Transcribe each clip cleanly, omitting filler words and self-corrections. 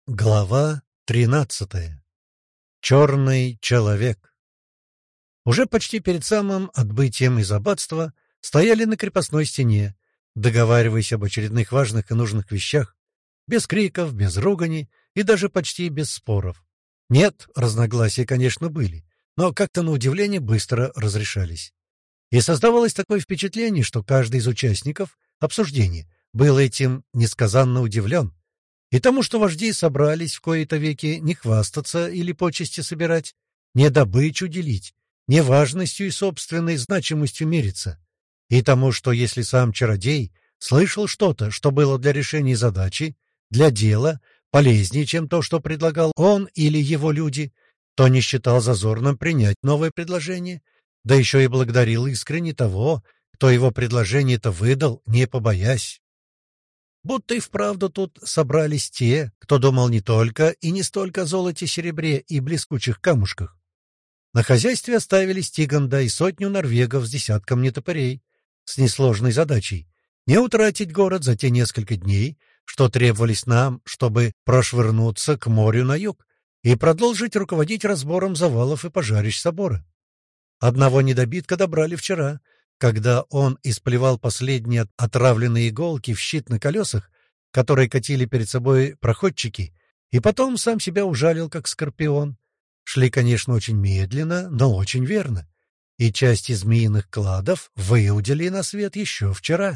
Глава 13. Черный человек. Уже почти перед самым отбытием из аббатства стояли на крепостной стене, договариваясь об очередных важных и нужных вещах, без криков, без ругани и даже почти без споров. Нет, разногласия, конечно, были, но как-то на удивление быстро разрешались. И создавалось такое впечатление, что каждый из участников обсуждения был этим несказанно удивлен. И тому, что вожди собрались в кои-то веки не хвастаться или почести собирать, не добычу делить, не важностью и собственной значимостью мериться, и тому, что если сам чародей слышал что-то, что было для решения задачи, для дела, полезнее, чем то, что предлагал он или его люди, то не считал зазорным принять новое предложение, да еще и благодарил искренне того, кто его предложение-то выдал, не побоясь. Будто и вправду тут собрались те, кто думал не только и не столько о золоте, серебре и блескучих камушках. На хозяйстве оставили Стиганда и сотню норвегов с десятком нетопырей, с несложной задачей — не утратить город за те несколько дней, что требовались нам, чтобы прошвырнуться к морю на юг и продолжить руководить разбором завалов и пожарищ собора. Одного недобитка добрали вчера, когда он исплевал последние отравленные иголки в щит на колесах, которые катили перед собой проходчики, и потом сам себя ужалил, как скорпион. Шли, конечно, очень медленно, но очень верно, и части змеиных кладов выудили на свет еще вчера.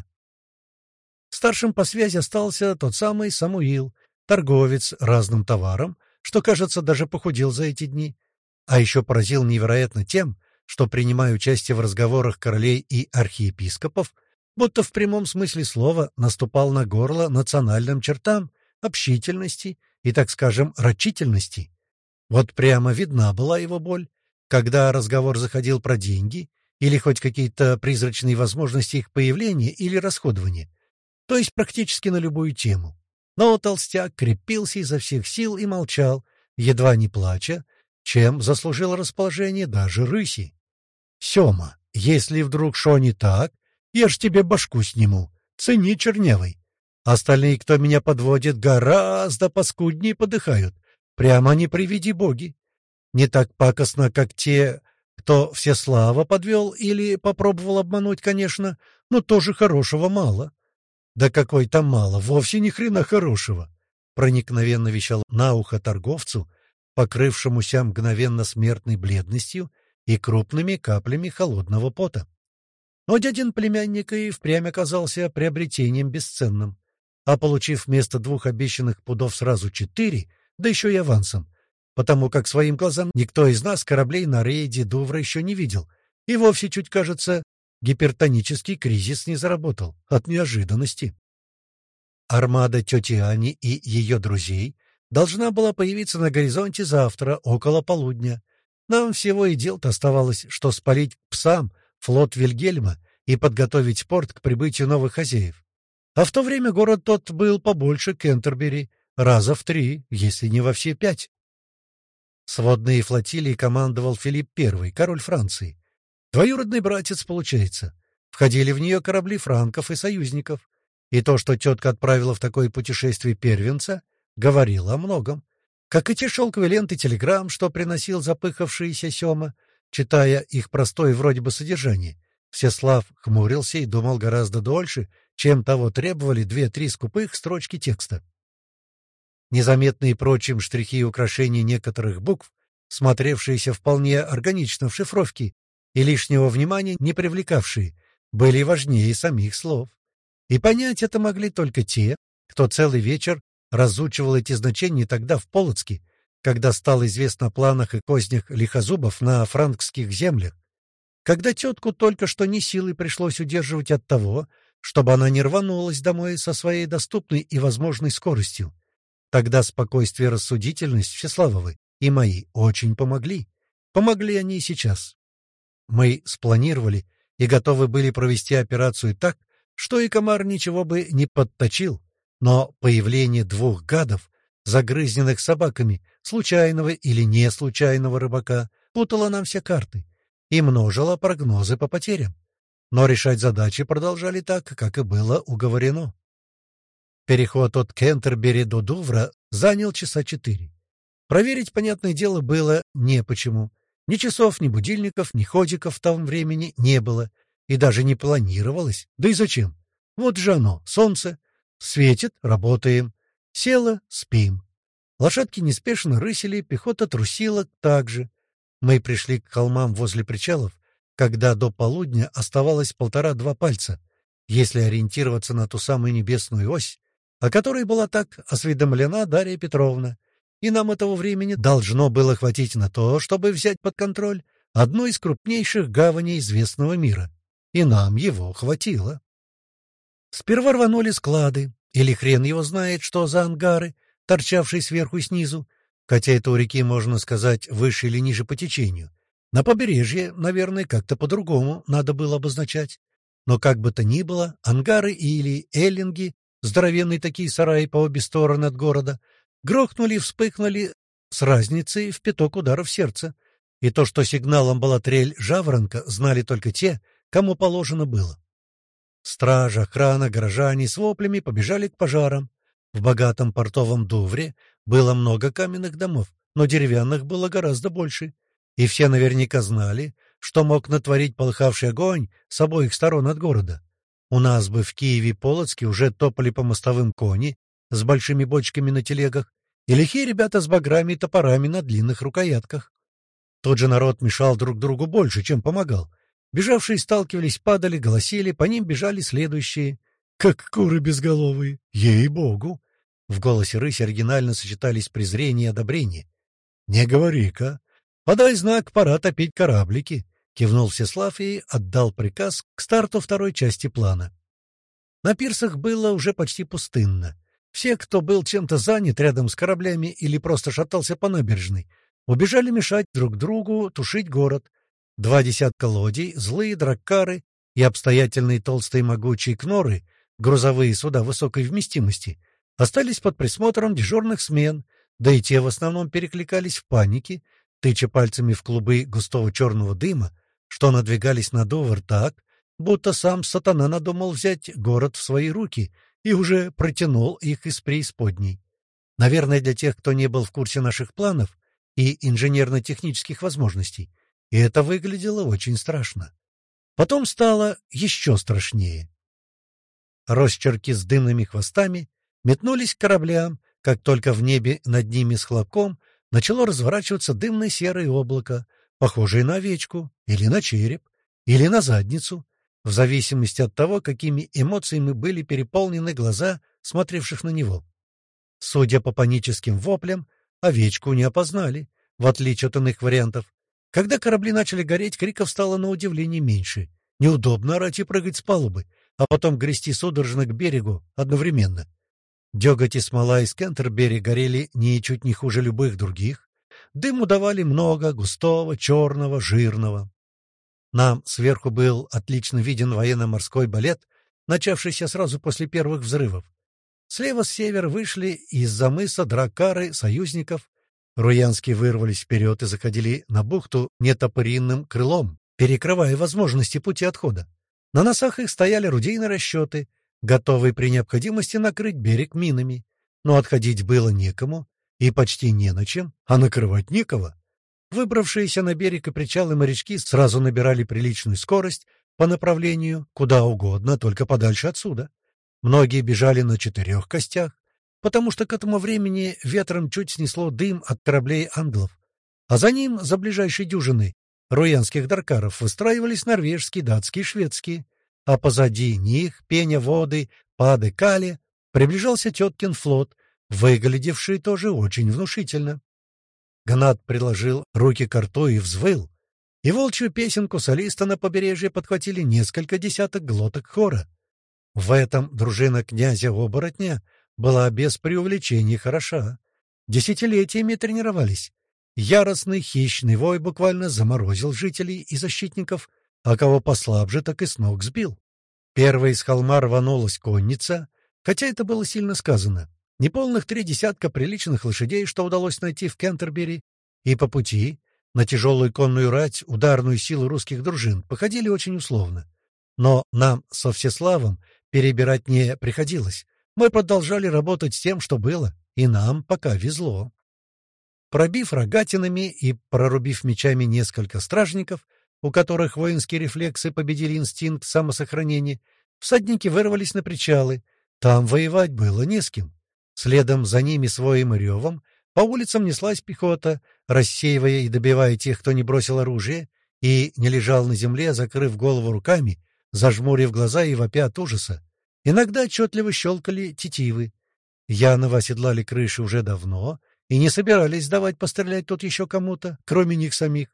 Старшим по связи остался тот самый Самуил, торговец разным товаром, что, кажется, даже похудел за эти дни, а еще поразил невероятно тем, что, принимая участие в разговорах королей и архиепископов, будто в прямом смысле слова наступал на горло национальным чертам общительности и, так скажем, рачительности. Вот прямо видна была его боль, когда разговор заходил про деньги или хоть какие-то призрачные возможности их появления или расходования, то есть практически на любую тему. Но толстяк крепился изо всех сил и молчал, едва не плача, чем заслужил расположение даже рыси. «Сема, если вдруг шо не так, я ж тебе башку сниму, цени чернявый. Остальные, кто меня подводит, гораздо паскуднее подыхают. Прямо не приведи боги. Не так пакостно, как те, кто Всеслава подвел или попробовал обмануть, конечно, но тоже хорошего мало». «Да какой там мало, вовсе ни хрена хорошего!» Проникновенно вещал на ухо торговцу, покрывшемуся мгновенно смертной бледностью и крупными каплями холодного пота. Но дядин племянник и впрямь оказался приобретением бесценным, а получив вместо 2 обещанных пудов сразу 4, да еще и авансом, потому как своим глазам никто из нас кораблей на рейде Дувра еще не видел, и вовсе чуть, кажется, гипертонический кризис не заработал от неожиданности. Армада тети Ани и ее друзей должна была появиться на горизонте завтра, около полудня. Нам всего и дел-то оставалось, что спалить псам флот Вильгельма и подготовить порт к прибытию новых хозяев. А в то время город тот был побольше Кентербери, раза в 3, если не во все 5. Сводной флотилией командовал Филипп I, король Франции. Двоюродный братец, получается. Входили в нее корабли франков и союзников. И то, что тетка отправила в такое путешествие первенца, говорило о многом. Как и те шелковые ленты телеграмм, что приносил запыхавшийся Сема, читая их простое вроде бы содержание, Всеслав хмурился и думал гораздо дольше, чем того требовали 2-3 скупых строчки текста. Незаметные прочим штрихи и украшения некоторых букв, смотревшиеся вполне органично в шифровке и лишнего внимания не привлекавшие, были важнее самих слов. И понять это могли только те, кто целый вечер разучивал эти значения тогда в Полоцке, когда стало известно о планах и кознях лихозубов на франкских землях, когда тетку только что не силой пришлось удерживать от того, чтобы она не рванулась домой со своей доступной и возможной скоростью. Тогда спокойствие и рассудительность Всеславовой и мои очень помогли. Помогли они и сейчас. Мы спланировали и готовы были провести операцию так, что и комар ничего бы не подточил, но появление 2 гадов, загрызненных собаками, случайного или не случайного рыбака, путало нам все карты и множило прогнозы по потерям. Но решать задачи продолжали так, как и было уговорено. Переход от Кентербери до Дувра занял часа 4. Проверить, понятное дело, было не почему. Ни часов, ни будильников, ни ходиков в том времени не было. И даже не планировалось. Да и зачем? Вот же оно, солнце. Светит — работаем. Село — спим. Лошадки неспешно рысили, пехота трусила так же. Мы пришли к холмам возле причалов, когда до полудня оставалось 1,5-2 пальца, если ориентироваться на ту самую небесную ось, о которой была так осведомлена Дарья Петровна. И нам этого времени должно было хватить на то, чтобы взять под контроль одну из крупнейших гаваней известного мира. И нам его хватило. Сперва рванули склады, или хрен его знает, что за ангары, торчавшие сверху и снизу, хотя это у реки, можно сказать, выше или ниже по течению. На побережье, наверное, как-то по-другому надо было обозначать. Но как бы то ни было, ангары или эллинги, здоровенные такие сараи по обе стороны от города, грохнули и вспыхнули с разницей в 5 ударов сердца. И то, что сигналом была трель жаворонка, знали только те, кому положено было. Стража, охрана, горожане с воплями побежали к пожарам. В богатом портовом Дувре было много каменных домов, но деревянных было гораздо больше. И все наверняка знали, что мог натворить полыхавший огонь с обоих сторон от города. У нас бы в Киеве и Полоцке уже топали по мостовым кони с большими бочками на телегах и лихие ребята с баграми и топорами на длинных рукоятках. Тот же народ мешал друг другу больше, чем помогал. Бежавшие сталкивались, падали, голосили, по ним бежали следующие. Как куры безголовые, ей-богу! В голосе рыси оригинально сочетались презрение и одобрение. — Не говори-ка. Подай знак, пора топить кораблики, — кивнул Всеслав и отдал приказ к старту второй части плана. На пирсах было уже почти пустынно. Все, кто был чем-то занят рядом с кораблями или просто шатался по набережной, убежали мешать друг другу тушить город. 2 десятка лодий, злые драккары и обстоятельные толстые могучие кноры, грузовые суда высокой вместимости, остались под присмотром дежурных смен, да и те в основном перекликались в панике, тыча пальцами в клубы густого черного дыма, что надвигались на Дувр так, будто сам сатана надумал взять город в свои руки и уже протянул их из преисподней. Наверное, для тех, кто не был в курсе наших планов и инженерно-технических возможностей, и это выглядело очень страшно. Потом стало еще страшнее. Росчерки с дымными хвостами метнулись к кораблям, как только в небе над ними с хлопком начало разворачиваться дымное серое облако, похожее на овечку, или на череп, или на задницу, в зависимости от того, какими эмоциями были переполнены глаза, смотревших на него. Судя по паническим воплям, овечку не опознали, в отличие от иных вариантов. Когда корабли начали гореть, криков стало на удивление меньше. Неудобно орать и прыгать с палубы, а потом грести судорожно к берегу одновременно. Деготь и смола из Кентербери горели ничуть не хуже любых других. Дыму давали много, густого, черного, жирного. Нам сверху был отлично виден военно-морской балет, начавшийся сразу после первых взрывов. Слева с севера вышли из-за мыса драккары союзников. Руянские вырвались вперед и заходили на бухту нетопыринным крылом, перекрывая возможности пути отхода. На носах их стояли орудийные расчеты, готовые при необходимости накрыть берег минами. Но отходить было некому и почти не на чем, а накрывать некого. Выбравшиеся на берег и причалы морячки сразу набирали приличную скорость по направлению куда угодно, только подальше отсюда. Многие бежали на 4 костях, потому что к этому времени ветром чуть снесло дым от кораблей англов. А за ним, за ближайшей дюжиной руянских драккаров, выстраивались норвежские, датские и шведские, а позади них, пеня воды, пады кали, приближался теткин флот, выглядевший тоже очень внушительно. Гнат приложил руки к рту и взвыл, и волчью песенку солиста на побережье подхватили несколько десяток глоток хора. В этом дружина князя-оборотня была без преувеличения хороша. Десятилетиями тренировались. Яростный хищный вой буквально заморозил жителей и защитников, а кого послабже, так и с ног сбил. Первой из холма рванулась конница, хотя это было сильно сказано. Неполных 3 десятка приличных лошадей, что удалось найти в Кентербери, и по пути на тяжелую конную рать, ударную силу русских дружин, походили очень условно. Но нам со Всеславом перебирать не приходилось. Мы продолжали работать с тем, что было. и нам пока везло. Пробив рогатинами и прорубив мечами несколько стражников, у которых воинские рефлексы победили инстинкт самосохранения, всадники вырвались на причалы. Там воевать было не с кем. Следом за ними с воем и ревом по улицам неслась пехота, рассеивая и добивая тех, кто не бросил оружие и не лежал на земле, закрыв голову руками, зажмурив глаза и вопя от ужаса. Иногда отчетливо щелкали тетивы. Янова оседлали крыши уже давно и не собирались давать пострелять тут еще кому-то, кроме них самих.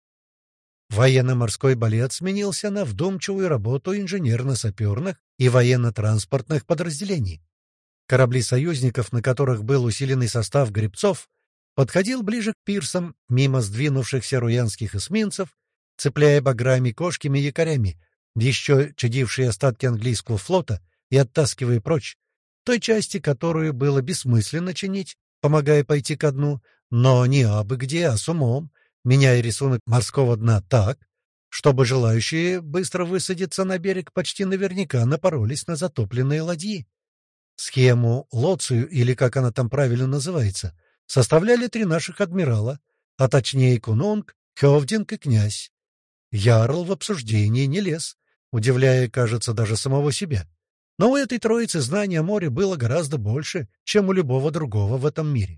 Военно-морской балет сменился на вдумчивую работу инженерно-саперных и военно-транспортных подразделений. Корабли союзников, на которых был усиленный состав гребцов, подходил ближе к пирсам, мимо сдвинувшихся руянских эсминцев, цепляя баграми кошкими якорями, еще чадившие остатки английского флота, и оттаскивая прочь, той части, которую было бессмысленно чинить, помогая пойти ко дну, но не абы где, а с умом, меняя рисунок морского дна так, чтобы желающие быстро высадиться на берег почти наверняка напоролись на затопленные ладьи. Схему Лоцию, или как она там правильно называется, составляли 3 наших адмирала, а точнее Кунунг, Хёвдинг и князь. Ярл в обсуждении не лез, удивляя, кажется, даже самого себя. Но у этой троицы знания о море было гораздо больше, чем у любого другого в этом мире.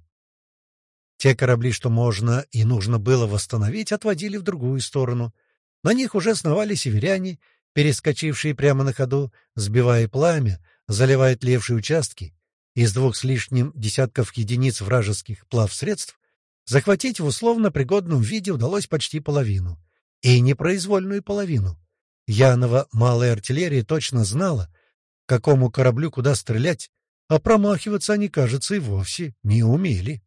Те корабли, что можно и нужно было восстановить, отводили в другую сторону. На них уже сновали северяне, перескочившие прямо на ходу, сбивая пламя, заливая тлевшие участки. Из 2 с лишним десятков единиц вражеских плавсредств захватить в условно пригодном виде удалось почти половину. И непроизвольную половину. Янова малая артиллерия точно знала, какому кораблю куда стрелять, а промахиваться они, кажется, и вовсе не умели.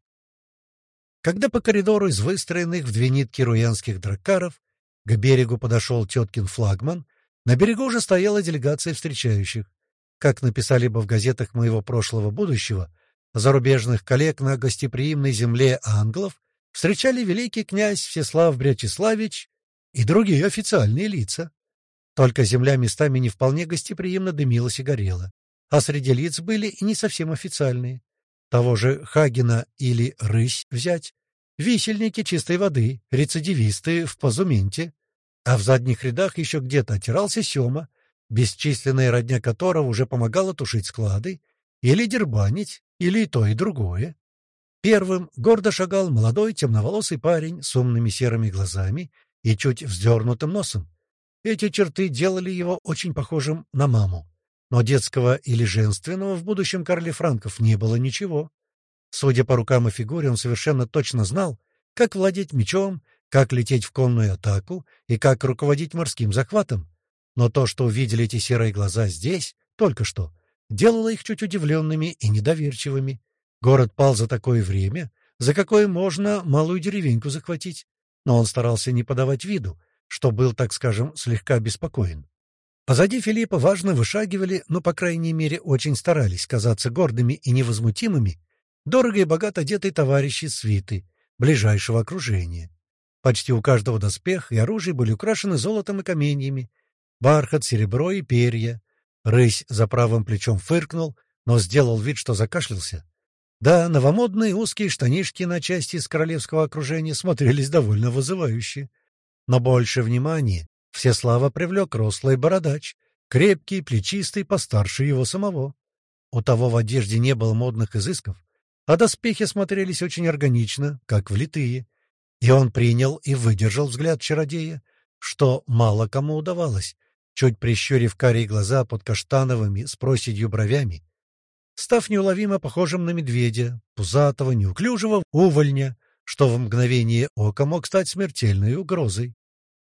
Когда по коридору из выстроенных в 2 нитки руянских драккаров к берегу подошел теткин флагман, на берегу уже стояла делегация встречающих. Как написали бы в газетах моего прошлого будущего, зарубежных коллег на гостеприимной земле англов встречали великий князь Всеслав Брячеславич и другие официальные лица. Только земля местами не вполне гостеприимно дымилась и горела, а среди лиц были и не совсем официальные. Того же Хагена или Рысь взять, висельники чистой воды, рецидивисты в позументе, а в задних рядах еще где-то отирался Сема, бесчисленная родня которого уже помогала тушить склады, или дербанить, или и то, и другое. Первым гордо шагал молодой темноволосый парень с умными серыми глазами и чуть вздернутым носом. Эти черты делали его очень похожим на маму. Но детского или женственного в будущем Карле Франков не было ничего. Судя по рукам и фигуре, он совершенно точно знал, как владеть мечом, как лететь в конную атаку и как руководить морским захватом. Но то, что увидели эти серые глаза здесь, только что, делало их чуть удивленными и недоверчивыми. Город пал за такое время, за какое можно малую деревеньку захватить. Но он старался не подавать виду, что был, так скажем, слегка обеспокоен. Позади Филиппа важно вышагивали, но, по крайней мере, очень старались казаться гордыми и невозмутимыми, дорого и богато одетые товарищи свиты, ближайшего окружения. Почти у каждого доспех и оружие были украшены золотом и каменьями, бархат, серебро и перья. Рысь за правым плечом фыркнул, но сделал вид, что закашлялся. Да, новомодные узкие штанишки на части из королевского окружения смотрелись довольно вызывающе. Но больше внимания Всеслава привлек рослый бородач, крепкий, плечистый, постарше его самого. У того в одежде не было модных изысков, а доспехи смотрелись очень органично, как влитые. И он принял и выдержал взгляд чародея, что мало кому удавалось, чуть прищурив карие глаза под каштановыми с проседью бровями, став неуловимо похожим на медведя, пузатого, неуклюжего увольня, что в мгновение ока мог стать смертельной угрозой.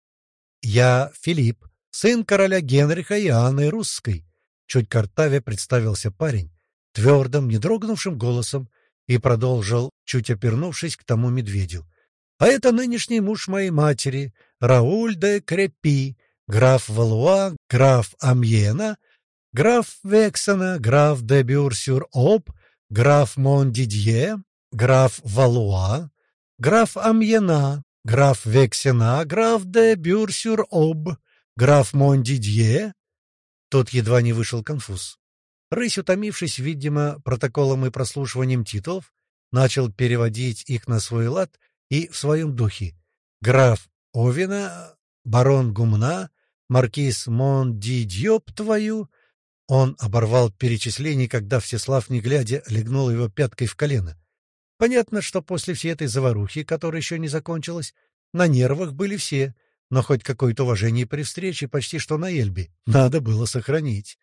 «Я Филипп, сын короля Генриха и Анны Русской», — чуть картавя представился парень, твердым, не дрогнувшим голосом, и продолжил, чуть опернувшись к тому медведю. «А это нынешний муж моей матери, Рауль де Крепи, граф Валуа, граф Амьена, граф Вексена, граф де Бюр-сюр-Об, граф Мондидье, граф Валуа, граф Амьена, граф Вексена, граф де Бюр-сюр-Об, граф Мондидье». Тут едва не вышел конфуз. Рысь, утомившись, видимо, протоколом и прослушиванием титулов, начал переводить их на свой лад и в своем духе. Граф Овена, барон Гумна, маркиз Мондидьёб твою. Он оборвал перечисление, когда Всеслав, не глядя, легнул его пяткой в колено. Понятно, что после всей этой заварухи, которая еще не закончилась, на нервах были все, но хоть какое-то уважение при встрече почти что на Эльбе надо было сохранить.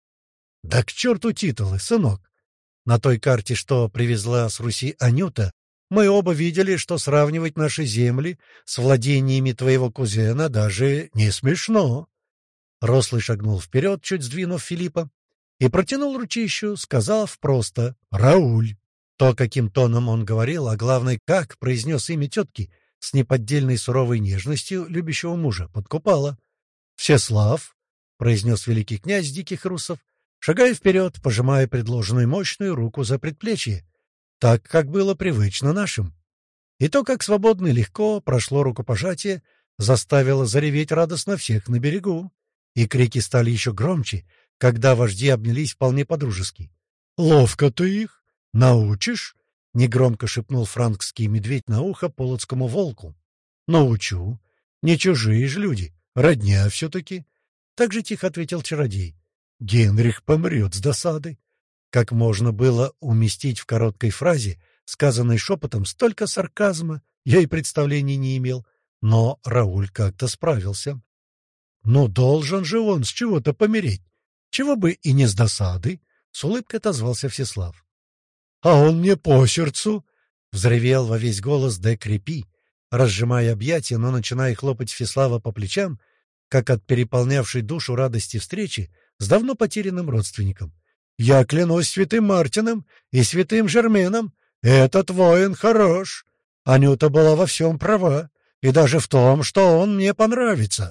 Да к черту титулы, сынок! На той карте, что привезла с Руси Анюта, мы оба видели, что сравнивать наши земли с владениями твоего кузена даже не смешно. Рослый шагнул вперед, чуть сдвинув Филиппа, и протянул ручищу, сказав просто «Рауль». То, каким тоном он говорил, а главное, как произнес имя тетки, с неподдельной суровой нежностью любящего мужа, подкупало. «Всеслав», — произнес великий князь диких русов, шагая вперед, пожимая предложенную мощную руку за предплечье, так, как было привычно нашим. И то, как свободно и легко прошло рукопожатие, заставило зареветь радостно всех на берегу. И крики стали еще громче, когда вожди обнялись вполне по-дружески. «Ловко ты их! Научишь?» — негромко шепнул франкский медведь на ухо полоцкому волку. «Научу. Не чужие же люди, родня все-таки». Так же тихо ответил чародей. «Генрих помрет с досады». Как можно было уместить в короткой фразе, сказанной шепотом, столько сарказма, я и представления не имел, но Рауль как-то справился. «Но должен же он с чего-то помереть, чего бы и не с досады», — с улыбкой отозвался Всеслав. «А он мне по сердцу!» — взревел во весь голос де Крепи, разжимая объятия, но начиная хлопать Всеслава по плечам, как от переполнявшей душу радости встречи с давно потерянным родственником. «Я клянусь святым Мартином и святым Жерменом, этот воин хорош. Анюта была во всем права, и даже в том, что он мне понравится».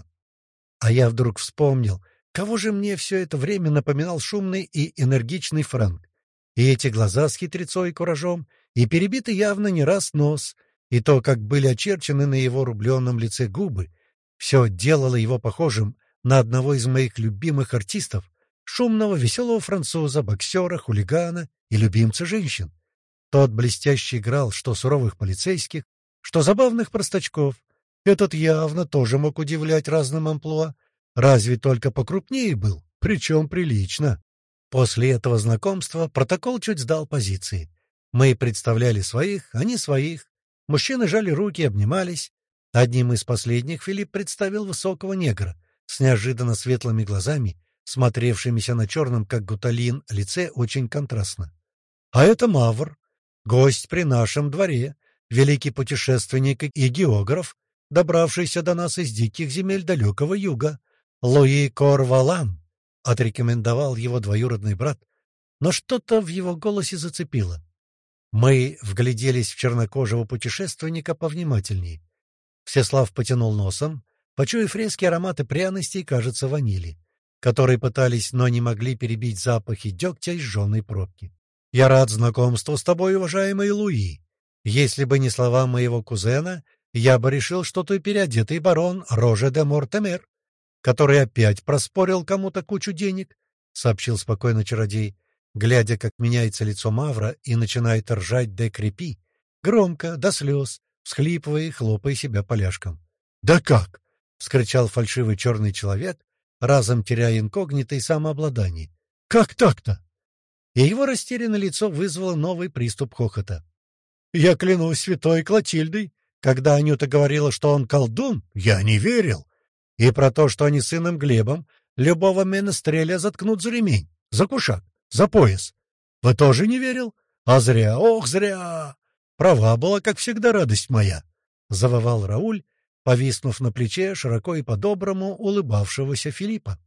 А я вдруг вспомнил, кого же мне все это время напоминал шумный и энергичный Франк. И эти глаза с хитрецой и куражом, и перебитый явно не раз нос, и то, как были очерчены на его рубленном лице губы, все делало его похожим на одного из моих любимых артистов, шумного, веселого француза, боксера, хулигана и любимца женщин. Тот блестяще играл что суровых полицейских, что забавных простачков. Этот явно тоже мог удивлять разным амплуа, разве только покрупнее был, причем прилично. После этого знакомства протокол чуть сдал позиции. Мы представляли своих, они своих. Мужчины жали руки, обнимались. Одним из последних Филипп представил высокого негра с неожиданно светлыми глазами, смотревшимися на черном, как гуталин, лице очень контрастно. А это Мавр, гость при нашем дворе, великий путешественник и географ, добравшийся до нас из диких земель далекого юга. Луи Корвалан, — отрекомендовал его двоюродный брат, но что-то в его голосе зацепило. Мы вгляделись в чернокожего путешественника повнимательней. Всеслав потянул носом, почуяв резкие ароматы пряностей, кажется, ванили, которые пытались, но не могли перебить запахи дегтя из жженой пробки. «Я рад знакомству с тобой, уважаемый Луи. Если бы не слова моего кузена, я бы решил, что ты переодетый барон Роже де Мортемер, который опять проспорил кому-то кучу денег», — сообщил спокойно чародей, глядя, как меняется лицо Мавра и начинает ржать де Крепи, громко, до слез, всхлипывая и хлопая себя поляшком. «Да как?» — вскричал фальшивый черный человек, разом теряя инкогнито и самообладание. «Как так-то?» И его растерянное лицо вызвало новый приступ хохота. «Я клянусь святой Клотильдой, когда Анюта говорила, что он колдун, я не верил. И про то, что они с сыном Глебом любого менестреля заткнут за ремень, за кушак, за пояс. Вы тоже не верил? А зря, ох, зря! Права была, как всегда, радость моя!» — завывал Рауль, повиснув на плече широко и по-доброму улыбавшегося Филиппа.